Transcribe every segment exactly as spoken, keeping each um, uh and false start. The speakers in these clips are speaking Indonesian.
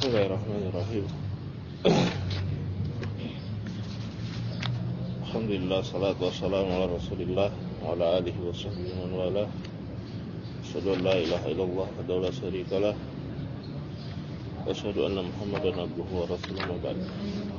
Bismillahirrahmanirrahim. Alhamdulillah, salatu wassalamu ala Rasulillah wa ala alihi wa sahbihi man wala. Asyhadu an la ilaha illallah wahdahu la syarikalah wa asyhadu anna Muhammadan abduhu wa rasuluhu wa ba'd.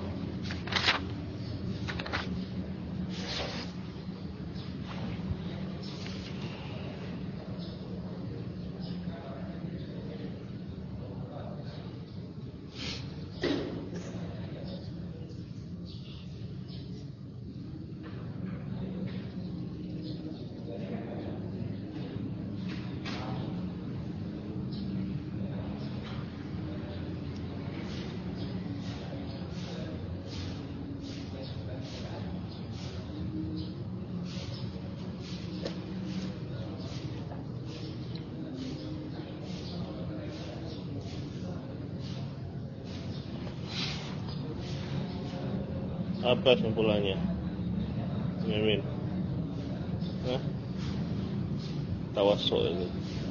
Apa simpulannya? Mimin. Hah? Tawassul ini.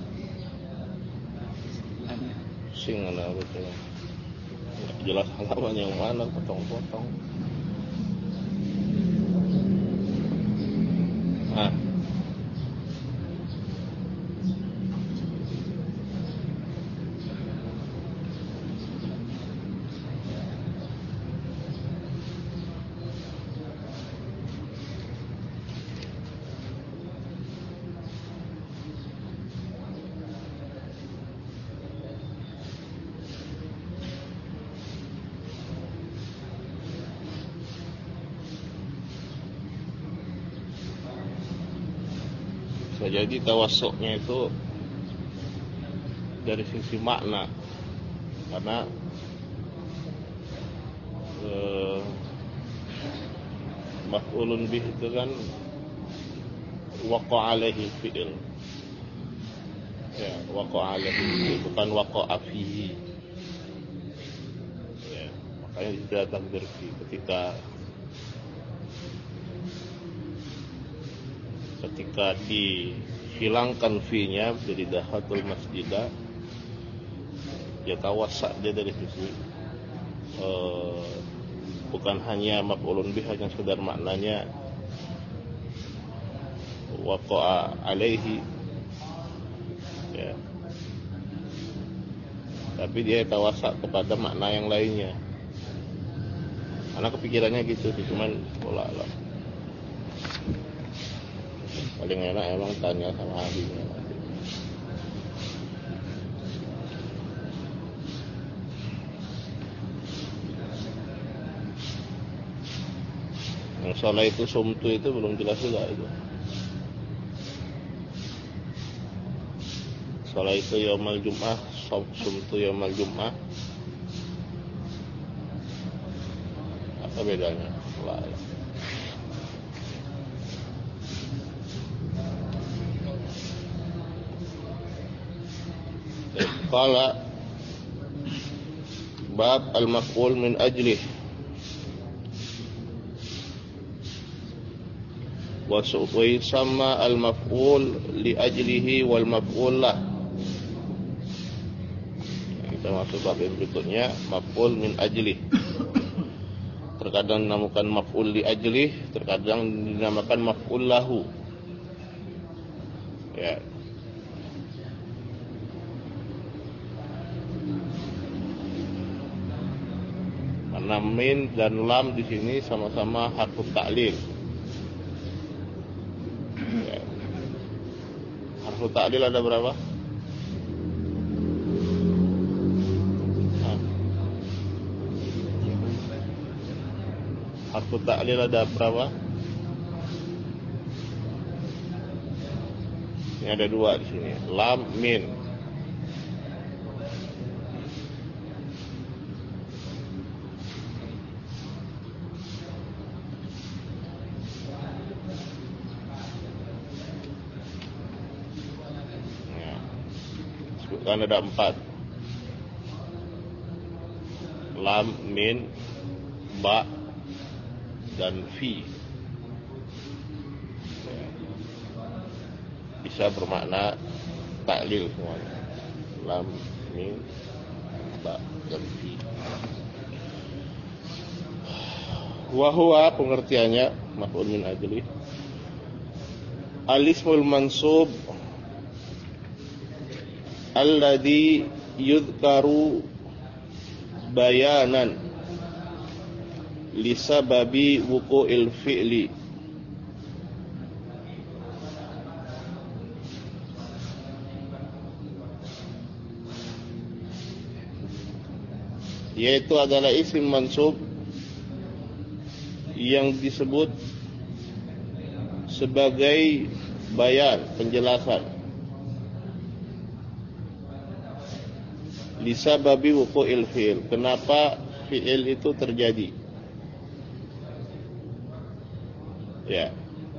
Sing mana betul. Jelas halaman yang mana, potong-potong. Ah. Jadi tawassuknya itu dari sisi makna, karena eh, maf'ulun bih itu kan waqa' alaihi fi'il, ya, waqa' alaihi bukan waqa' fihi, ya, makanya tidak takdir fi ketika ketika dihilangkan fi-nya jadi dakhatul masjidah, ya tawassa' dia dari sisi uh, bukan hanya maf'ulun bih, hanya sekedar maknanya waqa'a alaihi, ya, tapi dia tawassa' kepada makna yang lainnya, karena kepikirannya gitu sih, cuman pola lah. Paling enak emang tanya sama ahlinya. Yang salah itu sumtu itu belum jelas juga itu. Salah itu yaumal jum'ah, sumtu yaumal jum'ah. Apa bedanya? Allah Allah. Qala bab al-maf'ul min ajlih wa yusamma al-maf'ul li ajlihi wal maf'ul lah. Kita masuk bab yang berikutnya, maf'ul min ajlih. Terkadang dinamakan maf'ul li ajlih, terkadang dinamakan maf'ul lahu. Ya. Karena min dan lam di sini sama-sama harfut ta'lil. Ya. Harfut ta'lil ada berapa? Nah. Harfut ta'lil ada berapa? Ini ada dua di sini. Lam, min. Kan ada empat, lam, min, ba, dan fi. Bisa bermakna taklil semuanya. Lam, min, ba, dan fi. Wa huwa pengertiannya maf'ul min ajli al-ismul mansub alladhi yudhkaru bayanan lisababi wuqu'il fi'li, yaitu adalah isim mansub yang disebut sebagai bayan, penjelasan, lisababi wuqu'il fi'il, kenapa fi'il itu terjadi. Ya.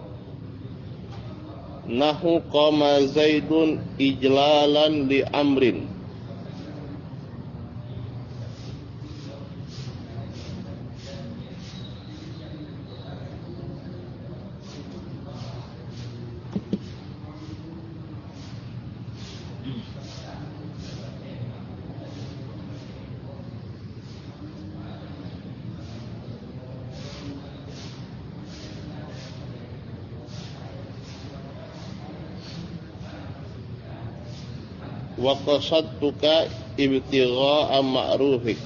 Nahu qama Zaidun ijlalan li amrin. Wa qasadtuka ibtigha'a ma'rufik.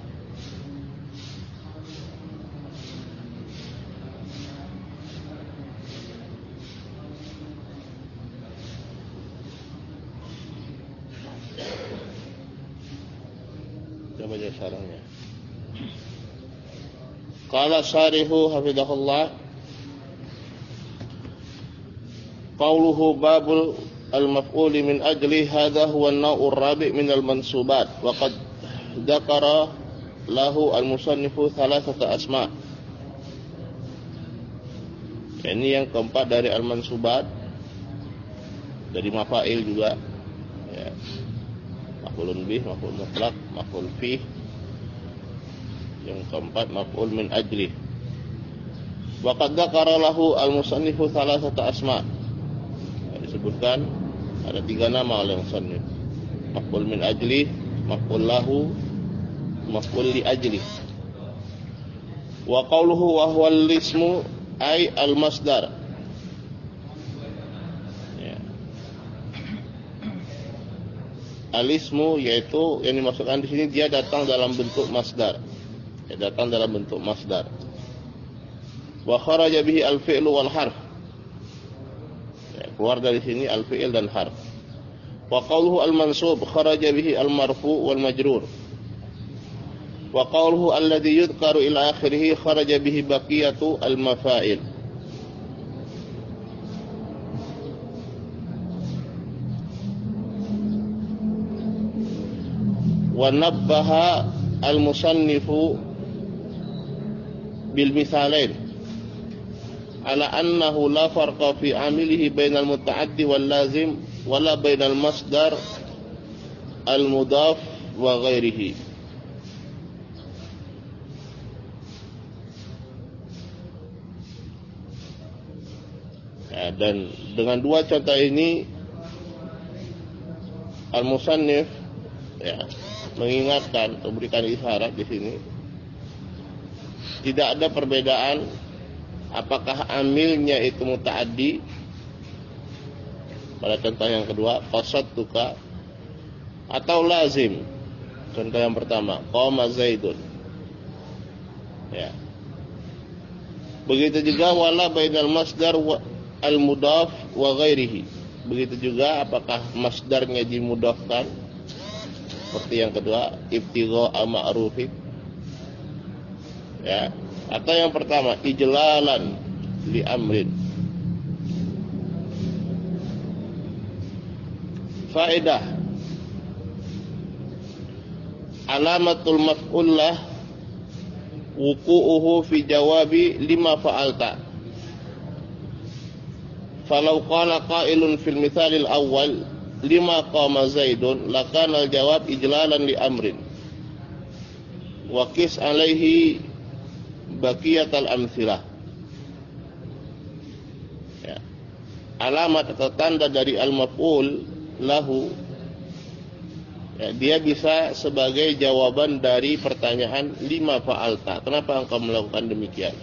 Coba baca sarangnya. Qala syarihu hafidhahullah, qauluhu babul al-maf'uli min ajli hadha huwa an-naw'ur rabi' min al-mansubat wa qad dzakara lahu al-musannifu thalathata asma'. Ini yang keempat dari al-mansubat, dari mafa'il juga ya. Maf'ulun bih, maf'ul mutlaq, maf'ul fih. Yang keempat maf'ul min ajli. Wa qad dzakara lahu al-musannifu thalathata asma'. Disebutkan ada tiga nama oleh musannif, maf'ul min ajli, maf'ul lahu, maf'ul li ajli. Wa qawluhu wa huwa al-ismu ay al-masdar. Ya. Al-ismu yaitu yang dimaksudkan di sini dia datang dalam bentuk masdar. Ya, datang dalam bentuk masdar. Wa kharaja bihi al-fi'lu wal harf. Keluar dari sini al-fi'il dan harf. Wa qawluhu al-mansub kharaja bihi al-marfu' wal majrur. Wa qawluhu alladhi yudhkaru ila akhirih kharaja bihi baqiyatu al-mafa'il. Wa nabbaha al-musannifu bil mithalain ala annahu la farqa fi amilihi bainal muta'addi wal lazim wala bainal masdar al mudaf wa ghairihi. Ya, dan dengan dua contoh ini al-musannif ya mengingatkan atau memberikan isyarat di sini tidak ada perbedaan apakah amilnya itu muta'addi pada contoh yang kedua qasadtuka atau lazim contoh yang pertama qama Zaidun ya. Begitu juga wala bainal masdar al mudaf wa ghairihi, begitu juga apakah masdarnya dimudafkan seperti yang kedua ibtigha'a ma'rufik ya, atau yang pertama ijlalan li amrin. Faedah alamatul maf'ul lah wuqu'uhu fi jawabi lima fa'alta. Falau qala qailun fil mithalil awwal lima qama Zaidun lakana al jawab ijlalan li amrin wa qis alaihi baqiyatal amtsilah. Ya. Alamat atau tanda dari al-maf'ul lahu Ya, dia bisa sebagai jawaban dari pertanyaan lima fa'alta. Kenapa engkau melakukan demikian?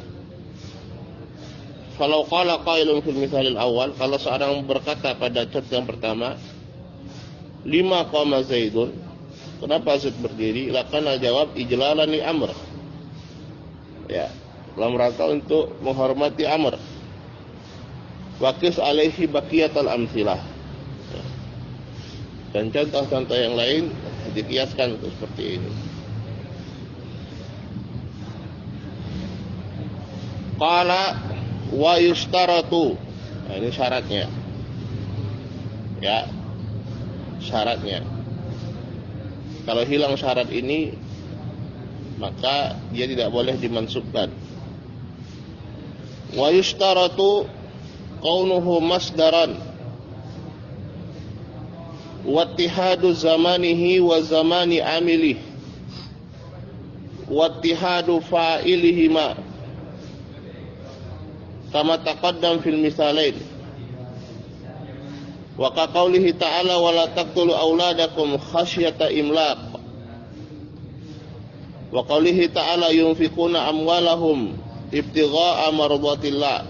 Falau qala qailun fil misalil awal, kalau seorang berkata pada contoh yang pertama, lima qama Zaidun, kenapa Zaid berdiri? Lakana jawab ijlalan li amr. Ya, dalam rangka untuk menghormati amr. Waqis alaihi baqiyatul amsilah. Ya. Dan contoh-contoh yang lain dikiaskan untuk seperti ini. Qala wa yustaratu. Nah, ini syaratnya. Ya. Syaratnya. Kalau hilang syarat ini, maka dia tidak boleh dimansubkan. Wa yustaratu kaunuhu masdaran wa ittihadu zamanihi wa zamani amilih wa ittihadu fa'ilihima kama taqaddam fil misalain wa ka qaulihi ta'ala wa la taqtulu auladakum khasyata imlaq wa qaulihi ta'ala yunfiquna amwalahum ibtigha'a mardatillah.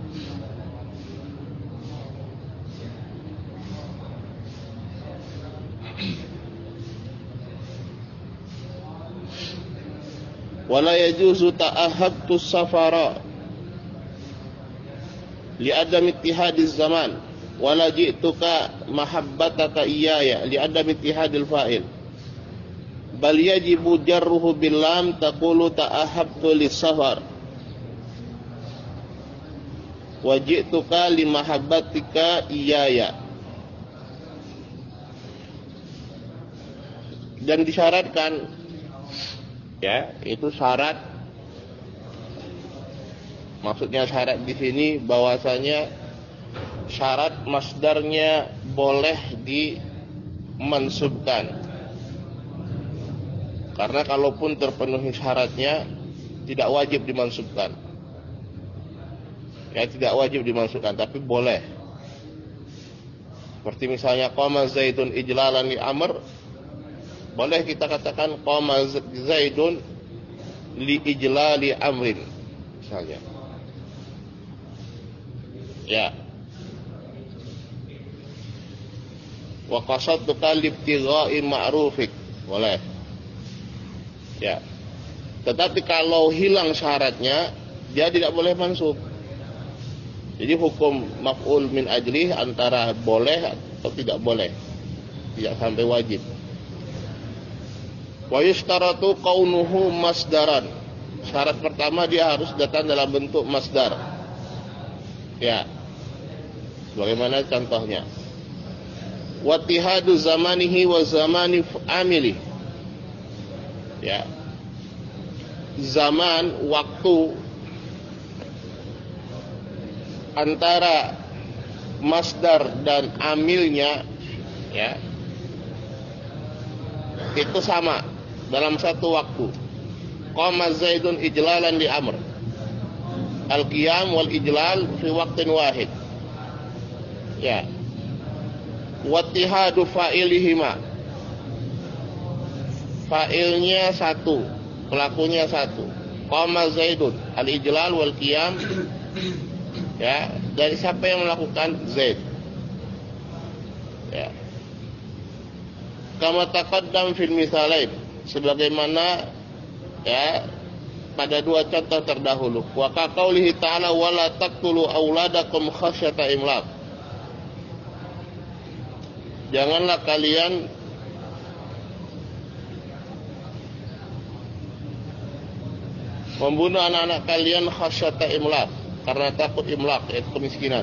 Wala yajuzu ta'ahabtu safara li adam ittihadiz zaman wala ji'tuka mahabbataka iyaya li adam ittihadil fa'il bal yajibu jarruhu bil lam taqulu ta'ahabtu lis safar wa ji'tuka li mahabbatika iyaya. Dan disyaratkan, ya, itu syarat. Maksudnya syarat di sini bahwasanya syarat masdarnya boleh dimansubkan. Karena kalaupun terpenuhi syaratnya tidak wajib dimansubkan. Ya, tidak wajib dimansubkan, tapi boleh. Seperti misalnya qama Zaidun ijlalan li amr, boleh kita katakan qama Zaidun li ijlali amrin misalnya. Ya. Wa qasadtuka li ibtigha'i ma'rufik, boleh. Ya. Tetapi kalau hilang syaratnya, dia tidak boleh mansub. Jadi hukum maf'ul min ajlih antara boleh atau tidak boleh. Tidak sampai wajib. Wa yustaratu kaunuhu masdaran. Syarat pertama dia harus datang dalam bentuk masdar. Ya. Bagaimana contohnya? Wa ittihadu zamanihi wa zamani amili. Ya. Zaman, waktu antara masdar dan amilnya, ya, itu sama dalam satu waktu. Qama Zaidun ijlalan li amr. Al-qiyam wal ijlal fi waqtin wahid. Ya. Wattihadu fa'ilihima. Fa'ilnya satu, pelakunya satu. Qama Zaidun, al-ijlal wal qiyam. Ya, dari siapa yang melakukan? Zaid. Ya. Kama taqaddam fil misalain, sebagaimana, ya, pada dua contoh terdahulu. Wa ka qaulihi ta'ala wala taqtulu auladakum khasyata imlaq. Janganlah kalian membunuh anak-anak kalian khasyata imlaq, karena takut imlaq, yaitu kemiskinan.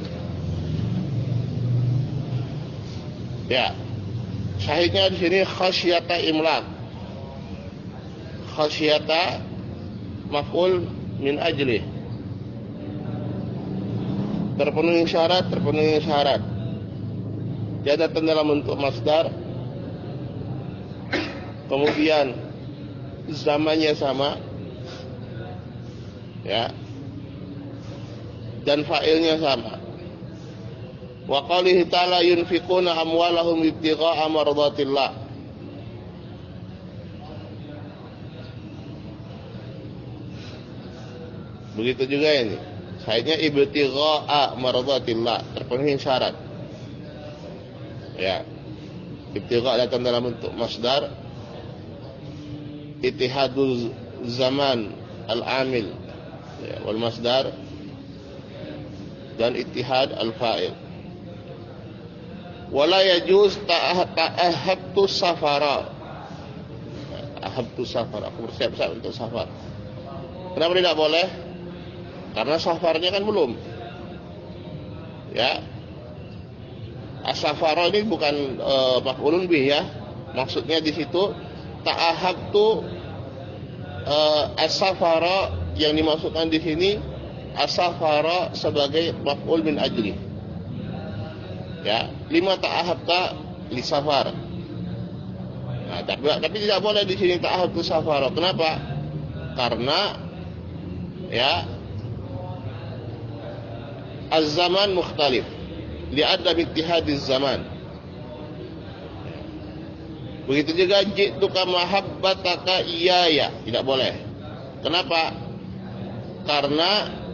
Ya. Syahidnya di sini khasyata imlaq. Khasyata maf'ul min ajlih. Terpenuhi syarat, terpenuhi syarat. Dia datang dalam bentuk masdar. Kemudian zamannya sama. Ya. Dan fa'ilnya sama. Wa qalihi ta'ala yunfiquna amwalahum ibtigha'a mardatillah. Begitu juga ini. Syaratnya ibtigha'a maradatillah, terpenuhi syarat. Ya. Ibtigha' datang dalam bentuk masdar, ittihadul zaman al-amil, ya, wal masdar, dan ittihad al-fa'il. Wala yajuz ta'ahabtu safara. Ta'ahabtu safara, aku bersiap-siap untuk safar. Kenapa tidak boleh? Karena safarnya kan belum. Ya. As-safara ini bukan uh, maf'ulun bih ya. Maksudnya di situ ta'ahabtu uh, as-safara, yang dimaksudkan di sini as-safara sebagai maf'ul min ajli. Ya, lima ta'ahabta li safar. Nah, tapi, tapi tidak boleh di sini ta'ahabtu safara. Kenapa? Karena ya az-zaman mukhtalif li'adam ittihadiz zaman. Begitu juga ji'tuka mahabbataka iyaya, tidak boleh. Kenapa? Karena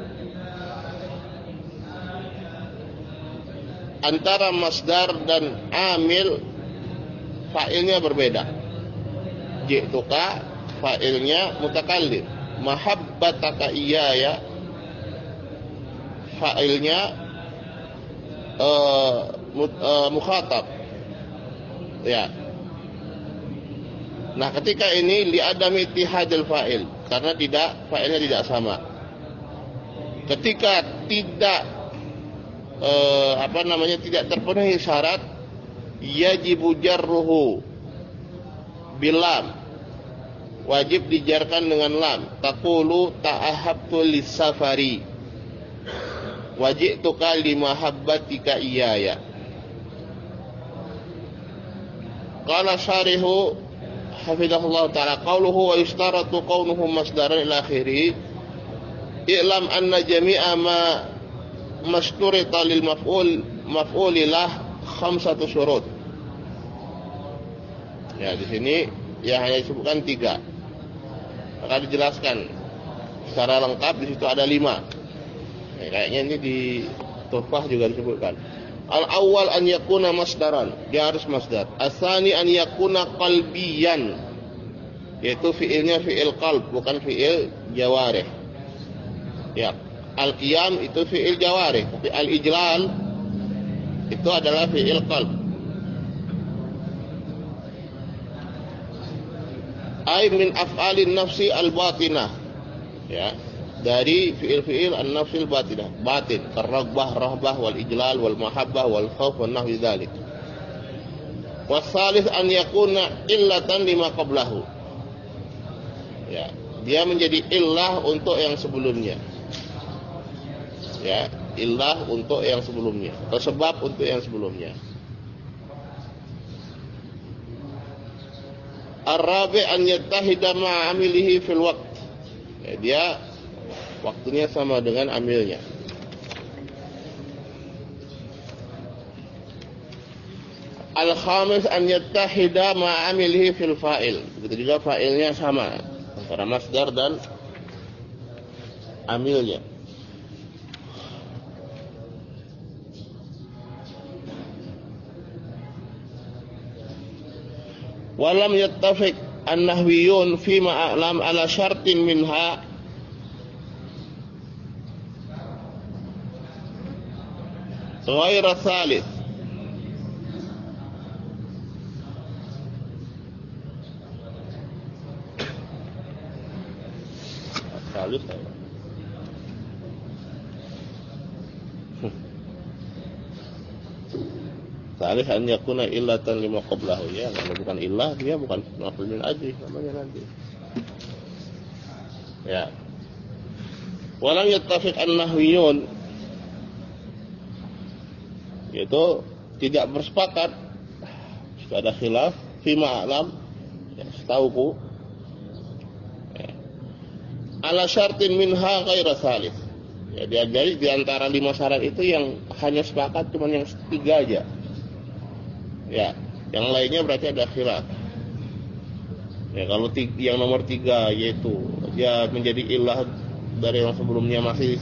antara masdar dan amil fa'ilnya berbeda. Ji'tuka fa'ilnya mutakallim, mahabbataka iyaya fa'ilnya uh, uh, mukhatab. Ya. Nah, ketika ini li adam ittihadil fa'il, karena tidak, fa'ilnya tidak sama. Ketika tidak uh, apa namanya tidak terpenuhi syarat, yajibu jarruhu bilam, wajib dijarkan dengan lam. Taqulu ta'ahabtu lis-safari, waji'tuka limahabbatika iyaya. Qala syarihu hafizahullah ta'ala, qawluhu wa yustaratu qawnuhu masdaran ila akhirih, i'lam anna jami'a ma masturita lil maf'ul maf'ulilah khamsatu syurut. Ya, di sini ya hanya disebutkan tiga. Maka dijelaskan secara lengkap di situ ada lima. Ya, kayaknya ini di Tuhfah juga disebutkan. Al-awwal an yakuna masdaran, dia harus masdar. As-tsani an yakuna qalbiyan, yaitu fiilnya fiil qalb, bukan fiil jawarih. Ya, al-qiyam itu fiil jawarih, tapi al-ijlal itu adalah fiil qalb. Ay min af'alin nafsi al-batinah, ya, dari fiil-fiil an-nafsil batinah, batin, ar-raghbah, rahbah, wal ijlal, wal mahabbah, wal khauf, wa nahwi dzalik. Wasalith an yakuna illatan lima qablahu. Ya, dia menjadi illah untuk yang sebelumnya. Ya, illah untuk yang sebelumnya, atau sebab untuk yang sebelumnya. Ar-rabi' an yattahida ma'amilihi fil waqt. Ya, dia waktunya sama dengan amilnya. Al-khamis an yattahida ma'amilihi fil fa'il. Begitu juga fa'ilnya sama antara masdar dan amilnya. Walam yattafiq an-nahwiyun fi ma'alam ala syartin minha ghaira thalith. Thalith Thalith an yakuna illatan lima qablahu, ya. Kalau bukan illah, dia bukan maf'ul min ajli namanya nanti. Ya. Walam yattafiq an-nahwiyun, yaitu tidak bersepakat, sudah ada khilaf fi ma'lam, ya, setauku, ya, ala syartin minha ghaira thalith. Ya, dia dari di antara lima syarat itu yang hanya sepakat cuma yang tiga aja. Ya, yang lainnya berarti ada khilaf. Ya, kalau tiga, yang nomor tiga yaitu dia menjadi ilah dari yang sebelumnya masih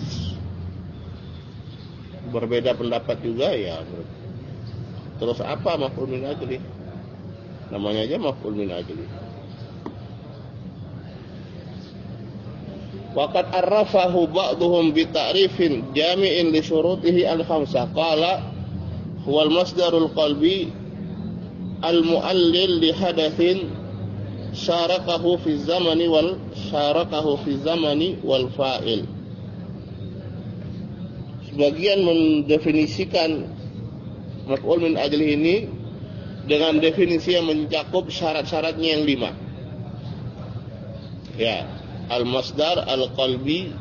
berbeda pendapat juga ya. Terus apa maf'ul min ajli? Namanya aja maf'ul min ajli. Waqad arrafahu ba'dhum bi ta'rifin jami'in li syurutihi al-khamsah. Qala huwal masdarul qalbi al-mu'allil li hadatsin syarakahu fi zamani wal syarakahu fi zamani wal fa'il. Sebagian mendefinisikan maf'ul min ajli ini dengan definisi yang mencakup syarat-syaratnya yang lima. Ya, al-masdar al-qalbi,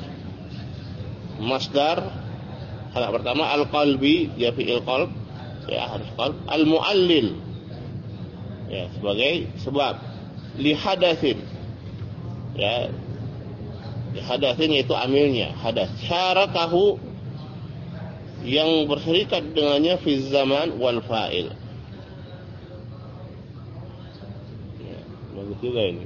masdar hal pertama al-qalbi, dia fi'il qalb, ya harus qalb, al-mu'allil, ya sebagai sebab, li hadatsin, ya li hadatsin yaitu amilnya, hadas, syarakahu yang berserikat dengannya fi zaman wal fa'il. Ya, bagus juga ini.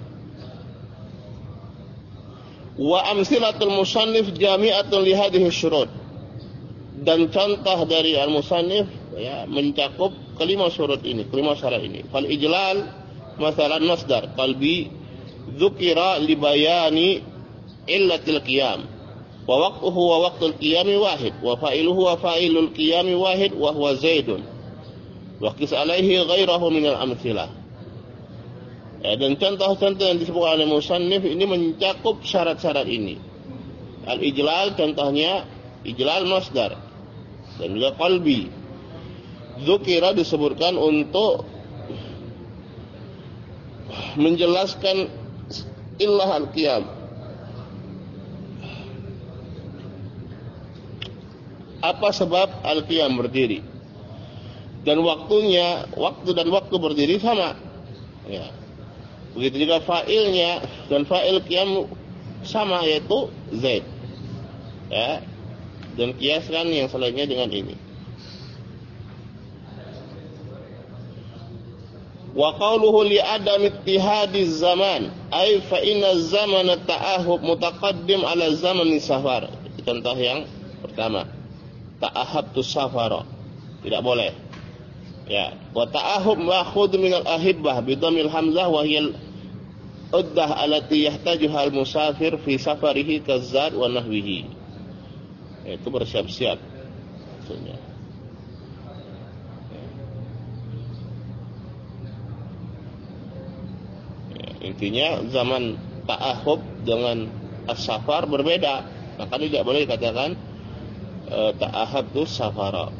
Wa amsilatul musannif jami'atun li hadhihi syurut. Dan contoh dari al-musannif ya mencakup kelima syurut ini, kelima syarat ini. Fal ijlal masalan masdar qalbi dzukira li bayani illatil qiyam. Wa waqtuhu wa waqtul qiyami wahid wa fa'iluhu wa fa'ilul qiyami wahid wa huwa zaidun. Wa qis alaihi ghairahu min al-amtsilah. Ya, dan contoh-contoh yang disebutkan oleh musannif ini mencakup syarat-syarat ini. Al-ijlal contohnya ijlal masdar dan juga qalbi. Dzukira disebutkan untuk menjelaskan illah al-qiyam. Apa sebab al-qiyam berdiri? Dan waktunya, waktu dan waktu berdiri sama. Ya. Begitu juga fa'ilnya dan fa'il qiyam sama yaitu Zaid. Ya. Dan kiaskan yang selainnya dengan ini. Wa qawluhu li adam ittihadiz zaman ay fa inna zamana ta'ahub mutaqaddim ala zamani safar. Contoh yang pertama. Ta'ahabtu safara. Tidak boleh. Ya, wa ta'ahub ma'khudh min al-ahibbah bi dhammil hamzah wa hiya al-uddah allati yahtajuha al-musafir fi safarihi kazzad wa nahwihi. Itu bersiap-siap maksudnya. Ya, intinya zaman ta'ahub dengan as-safar berbeda. Maka tidak boleh dikatakan uh, ta'ahabtu safara.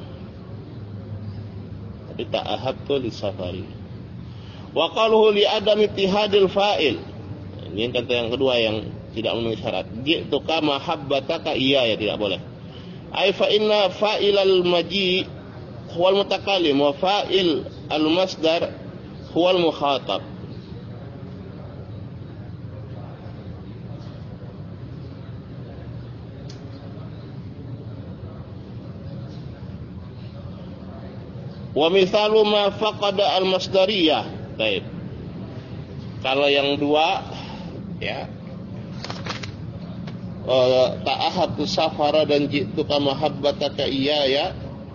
Ta'ahabtu lisafari. Wa qaluhu li adam ittihadil fa'il. Ini kata yang kedua yang tidak memenuhi syarat. Ji'tuka mahabbataka iya ya tidak boleh. Ai fa inna fa'ilal maji huwal mutakallim wa fa'il al masdar huwal mukhatab. Wa mithalu ma faqada al-masdariyah. Baik. Kalau yang dua ya. Uh, ta'ahabtu safara dan ji'tuka mahabbataka iyaya.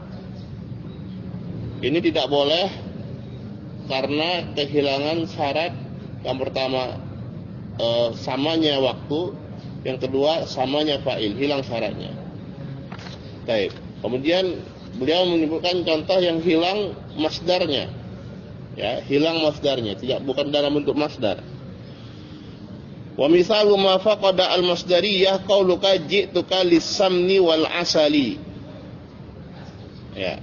Ini tidak boleh karena kehilangan syarat. Yang pertama uh, samanya waktu, yang kedua samanya fa'il, hilang syaratnya. Baik. Kemudian beliau menyebutkan contoh yang hilang masdarnya, ya hilang masdarnya, tidak bukan dalam bentuk masdar. Wa misalu ma faqada al masdariyah qauluka ji'tuka lis-samni wal asali. Ya.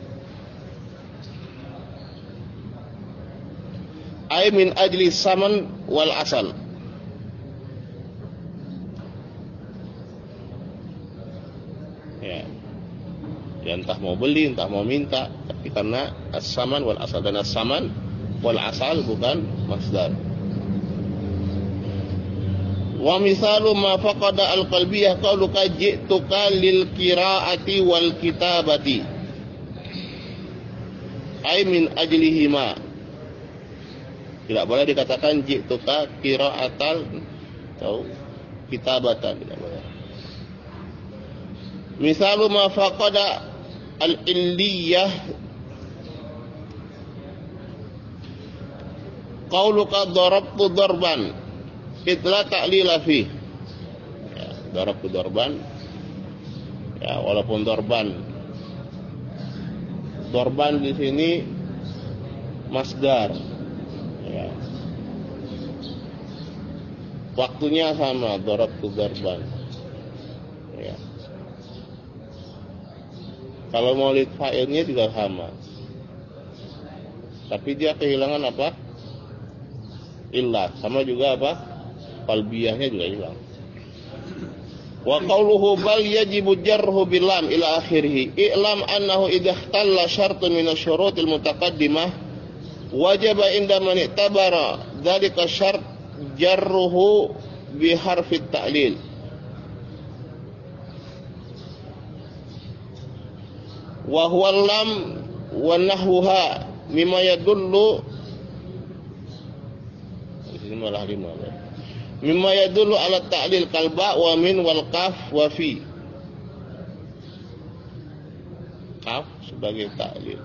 Ay min ajli saman wal asal. Ya. Ya entah mau beli, entah mau minta, tapi karena as-saman wal asal, dan as-saman wal asal bukan masdar. Wa misalu ma faqada al-qalbiyah qauluka ji'tuka lil qiraati wal kitabati. Ai min ajlihima. Tidak boleh dikatakan ji'tuka qiraatal atau kitabatan tidak boleh. Misalu ma faqada al-illiyah qauluka darabtu darban idla ta'lila fi. Ya, darabtu darban. Ya, walaupun darban. Darban di sini masdar. Ya. Waktunya sama, darabtu darban. Ya. Kalau maulid fa'ilnya juga sama. Tapi dia kehilangan apa? Illah. Sama juga apa? Qalbiyahnya juga hilang. Wa qawluhu bal yajibu jarhu bilam ila akhirih. I'lam annahu idha ikhtalla syartun min asyurutil mutaqaddimah wajaba inda man i'tabara dhalika syart jarruhu biharfit ta'lil. Wa huwa lam wa nahwuha mimma yadullu ini malah lima ya. Mimma yadullu ala ta'lil kalba wa min wal kaf wa fi. Kaf sebagai ta'lil.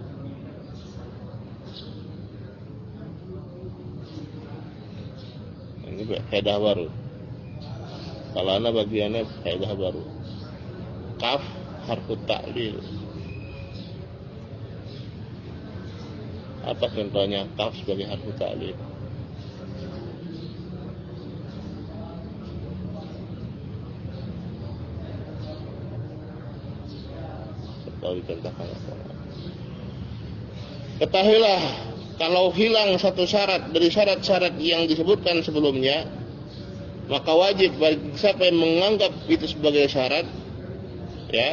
Ini faedah baru. Kalau ana bagiannya faedah baru. Kaf harfu ta'lil. Apa contohnya kaf sebagai harfu ta'lil? Tahu dicontohkan apa? Ketahuilah kalau hilang satu syarat dari syarat-syarat yang disebutkan sebelumnya, maka wajib bagi siapa yang menganggap itu sebagai syarat, ya,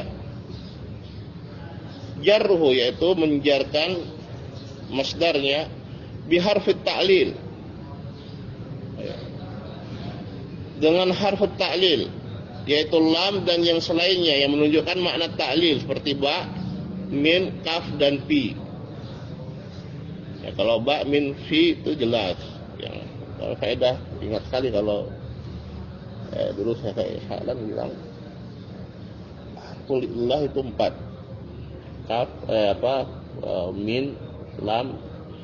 jarruhu, yaitu menjarkan masdarnya biharfit ta'lil, dengan harfut ta'lil, yaitu lam dan yang selainnya yang menunjukkan makna ta'lil seperti ba, min, kaf dan fi. Ya, kalau ba, min, fi itu jelas. Yang kalau faedah ingat sekali kalau eh, dulu saya kayak salam bilang kulillah itu empat. Kaf, eh, apa, eh, min, lam,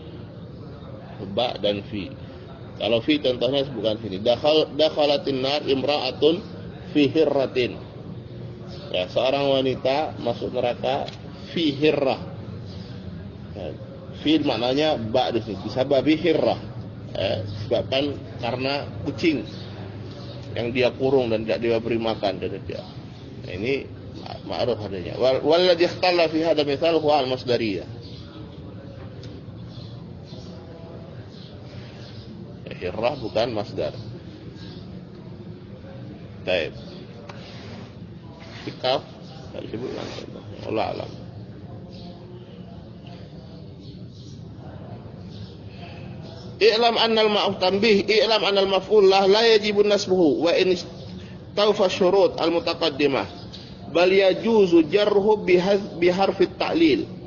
ba dan fi. Kalau fi contohnya bukan sini. Dakhal dakhalatin nar imra'atun fi hirratin. Ya, seorang wanita masuk neraka fi hirrah. Ya, fi maknanya ba di sini. Bisa babi hirrah. Ya, disebabkan karena kucing yang dia kurung dan tidak dia beri makan dan dia. Nah, ini ma'ruf adanya. Wal walladhi ikhtalla fi hadha mithal huwa al-masdariyah. Hirrah bukan masdar. Baik. Kaf tak disebut langsung. Allah alam. I'lam anna al-ma'uf tanbih, i'lam anna al-maf'ul la yajibu nasbuhu wa in tawfa syurut al-mutaqaddimah bal yajuzu jarhu bi harfi ta'lil.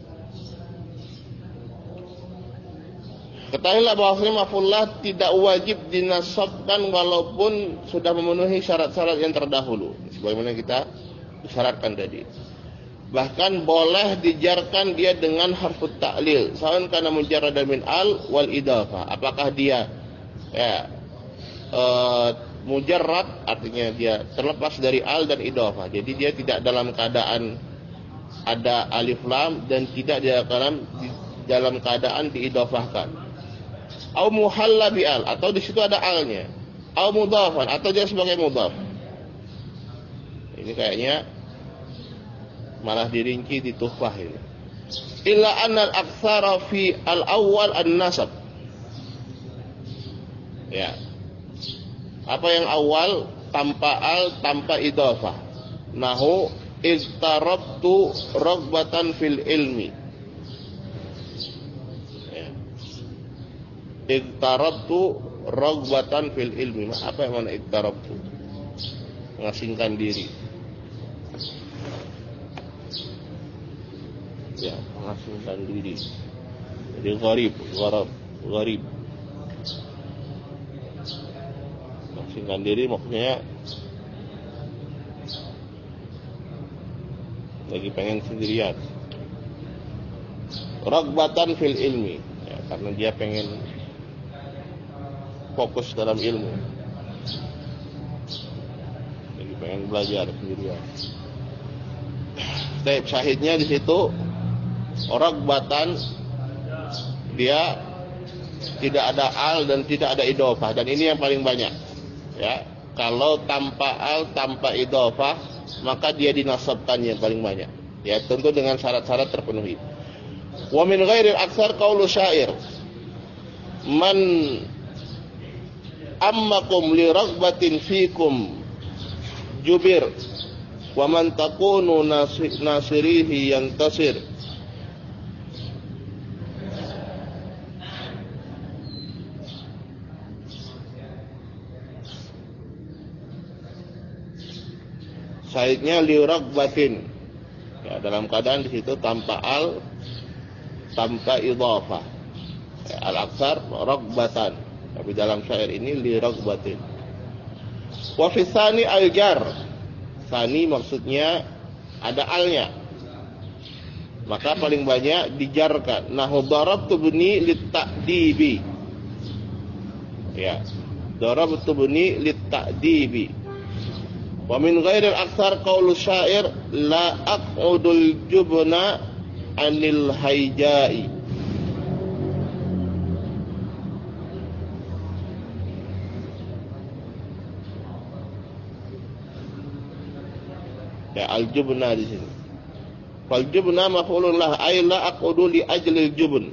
Ketahuilah bahwasanya maf'ullah tidak wajib dinasabkan walaupun sudah memenuhi syarat-syarat yang terdahulu, sebagaimana kita syaratkan tadi. Bahkan boleh dijarkan dia dengan harfut ta'lil, sawan kana mujarradan min al wal idafah. Apakah dia ya e, mujarrad, artinya dia terlepas dari al dan idafah. Jadi dia tidak dalam keadaan ada alif lam dan tidak dia dalam dalam keadaan diidafahkan. Au muhalla bi al, atau di situ ada alnya. Au mudhafan, atau dia sebagai mudhaf. Ini kayaknya malah dirinci di tuhfah ini. Illa anna al-aktsara fi al-awwal an-nasab. Ya. Apa yang awal tanpa al, tanpa idhafah. Nahu iztarabtu ragbatan fil ilmi. Iktarabtu ragbatan fil ilmi. Apa yang mana iktarabtu? Mengasingkan diri. Ya, mengasingkan diri. Jadi gharib, gharab, gharib. mengasingkan diri maksudnya lagi pengen sendirian. Ragbatan fil ilmi, ya, karena dia pengen fokus dalam ilmu, lagi pengen belajar sendirian. Tapi syahidnya di situ ragbatan, dia tidak ada al dan tidak ada idhofah, dan ini yang paling banyak. Ya, kalau tanpa al, tanpa idhofah, maka dia dinasabkan yang paling banyak. Ya, tentu dengan syarat-syarat terpenuhi. Wa min ghairil aksar qaulu syair. Man ammakum li ragbatin fikum jubir wa man takunu nasirihi yantasir. Syaitnya li ragbatin, ya, dalam keadaan di situ tanpa al, tanpa idhafah. Ya, al-aksar ragbatan, tapi dalam syair ini li ragbatin. Wa fi tsani al-jar. Tsani maksudnya ada alnya, maka paling banyak dijarkan. Nahu darabtu bni lit-ta'dibi. Ya, darabtu bni lit-ta'dibi. Wa min ghairil aktsar qaulu syair la aq'udul jubna anil haijai. Ya, al-jubna di sini. Fal jubna maf'ulun lah, ay la aq'udu li ajlil jubn.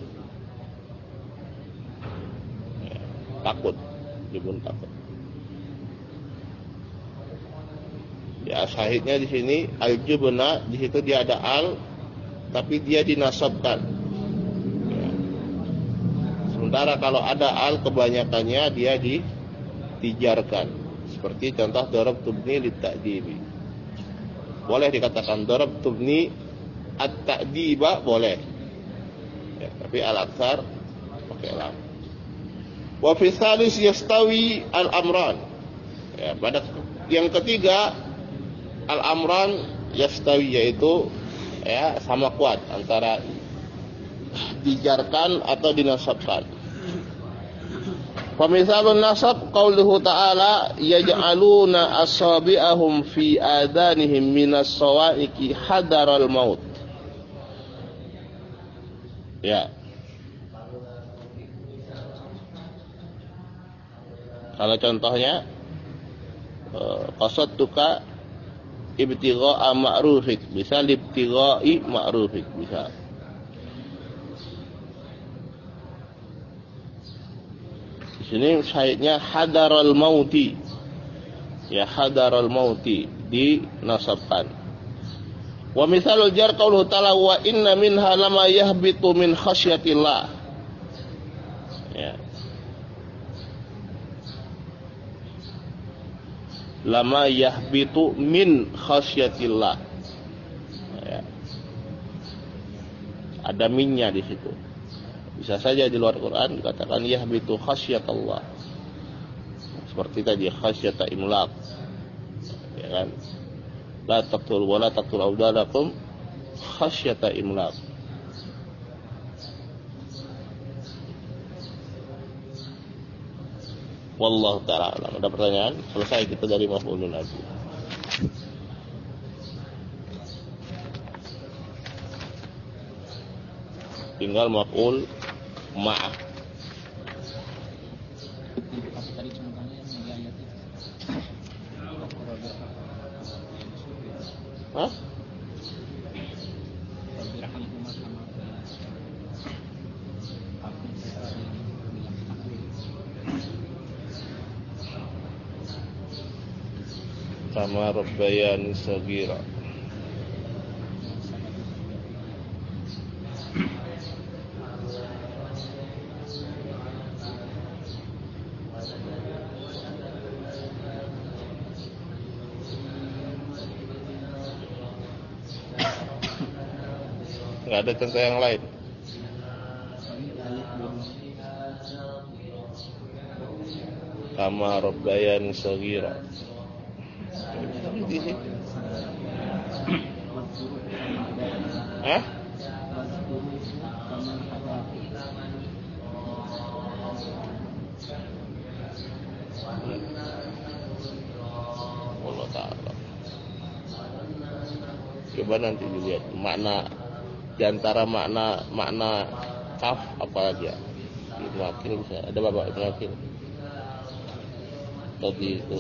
Ya, takut, jubun takut. Ya, syahidnya di sini al-jubna, di situ dia ada al, tapi dia dinasabkan. Ya. Sementara kalau ada al, kebanyakannya dia ditijarkan. Seperti contoh darab tubni lit-ta'dibi. Boleh dikatakan darab tubni at-ta'diba, boleh. Ya, tapi al-aksar pakai lam. Wa fi tsalis yastawi al-amran. Ya, pada yang ketiga al-amran yastawi, yaitu ya sama kuat antara dijarkan atau dinasabkan. Famisalun nasab qauluhu ta'ala yaj'aluna asabi'ahum fi adanihim minas sawa'iqi hadaral maut. Ya. Kalau contohnya qasadtuka ibtigha'a ma'rufik, bisa libtigha'i ma'rufik, bisa. Di sini syahidnya hadaral mauti. Ya, hadaral mauti dinasabkan. Wa misalul jar qauluhu ta'ala wa inna minha lama yahbitu min khasyatillah. Ya. Lama yahbitu min khasyatillah. Ya. Ada minnya di situ. Bisa saja di luar Quran dikatakan yahbitu khasyatallah. Seperti tadi khasyata imlaq. Ya kan? La taqtul wa la taqtul auladakum khasyata imlaq. Wallahu ta'ala alam. Ada pertanyaan? Selesai kita dari maf'ulun lagi. Tinggal maf'ul ma'ah. Hah? Kama rabbayani shaghira. Nggak ada contoh yang lain. kama rabbayani shaghira. Hah? Allah Ta'ala. Coba nanti dilihat makna diantara makna makna kaf apa aja. Ibnu Aqil bisa. Ada Bapak Ibnu Aqil? Tadi itu.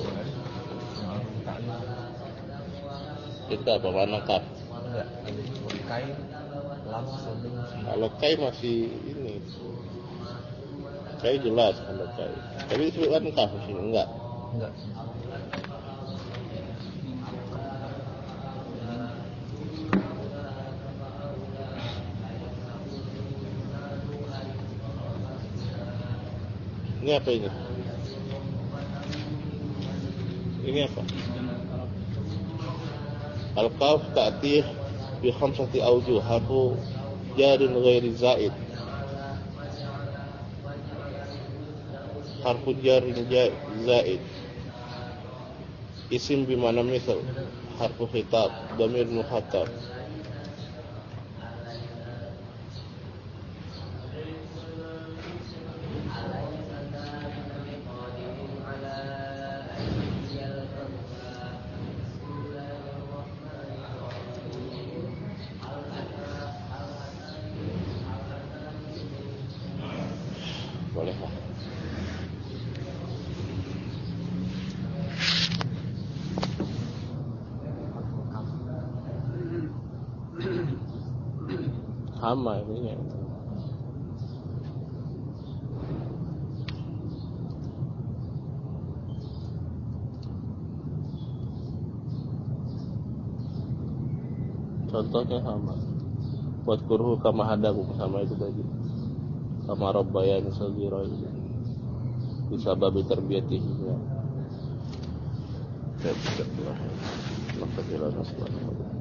Itu apa makna kaf? Kai, lam, soding, kalau kai masih ini. Kai jelas kalau kai. Tapi disebutkan kaf sih enggak? enggak. Ini apa ini? Ini apa? Al-qaf ta'tih bi khamsati awjuh, harfu jarin ghairi zaid. Harfu jarin zaid. Isim bimana misal, harfu khitab, dhamir mukhatab. Boleh lah. Sama ini. Contohnya sama. Buat kurhu kama hadaku, sama itu tadi. Kama rabbayani shaghira itu. Bisa babi tarbiyatihi. Ya. Alhamdulillah. Alhamdulillah.